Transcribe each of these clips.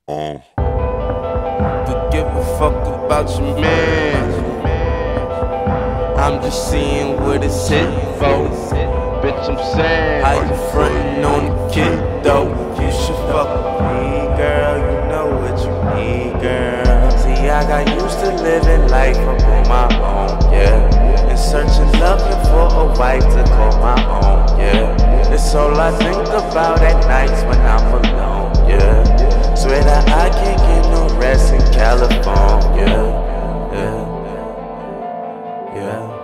To give a fuck about your man. I'm just seeing what it's hit for. Bitch, I'm saying, how you frontin' on the kid though? You should fuck with me, girl. You know what you need, girl. See, I got used to living life up on my own, yeah. And searching, loving for a wife to call my own, yeah. It's all I think about at nights when I'm alone, yeah. Swear that I can't get no rest in California, yeah. Yeah.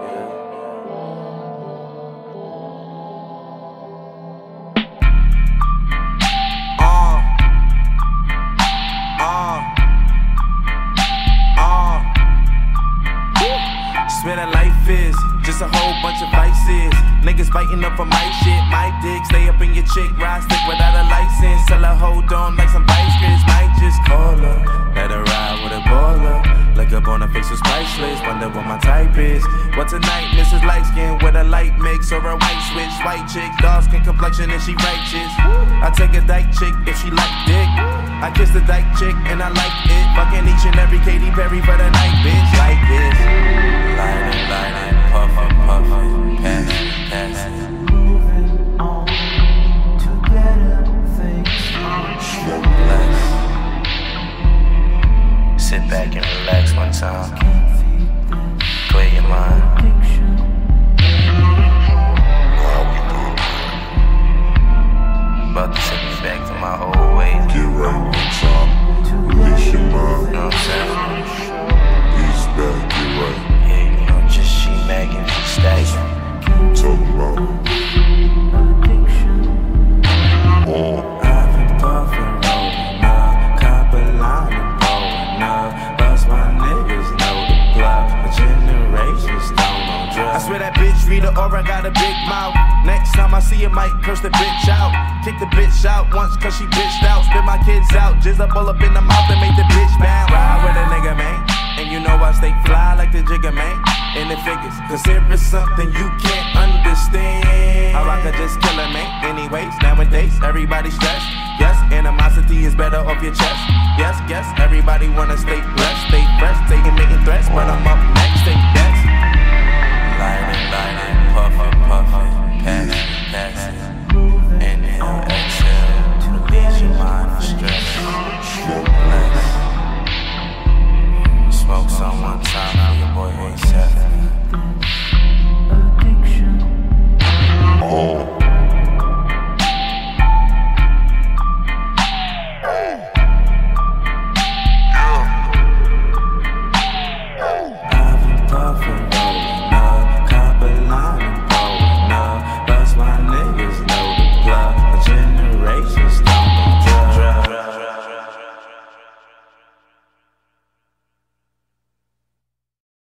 Swear that life is just a whole bunch of vices. Niggas biting up for my shit. My dick stay up in your chick. Ride stick without a license. Tell her hold on like some bicycles. Might just call her, let her ride with a baller. Look up on her face was priceless. Wonder what my type is. What tonight, Mrs. Light Skin with a light mix or a white switch. White chick, dark skin complexion and she righteous. I take a dyke chick if she like dick. I kiss the dyke chick and I like it. Fucking each and every Katy Perry for the night, bitch. Like this. Lightin', puffin', pass it. Moving on to better things. Smoke less. Sit back and relax one time. Clear your mind. About to take me back to my old ways. Get right one time. Release your mind. You know what I'm saying? Ease back, get right. Yeah, you know, just she nagging, she stacking. Talking about I've been puffin', rollin' up, cop a line and blowin' up. Us my niggas know the plug, the generations don't know drugs. I swear that bitch Rita Ora got a big mouth. Next time I see her, might curse the bitch out. Kick the bitch out once cause she bitched out. Spit my kids out, jizz up all up in the mouth and make the bitch bounce. Ride with a nigga, man. And you know I stay fly like the Jigga, man. In the figures, cause there is something you can't understand. I rock her just killer, man. Anyways, nowadays, everybody stressed. Yes, animosity is better off your chest. Yes, everybody wanna stay blessed. Stay fresh, taking making threats, but I'm up next, take that.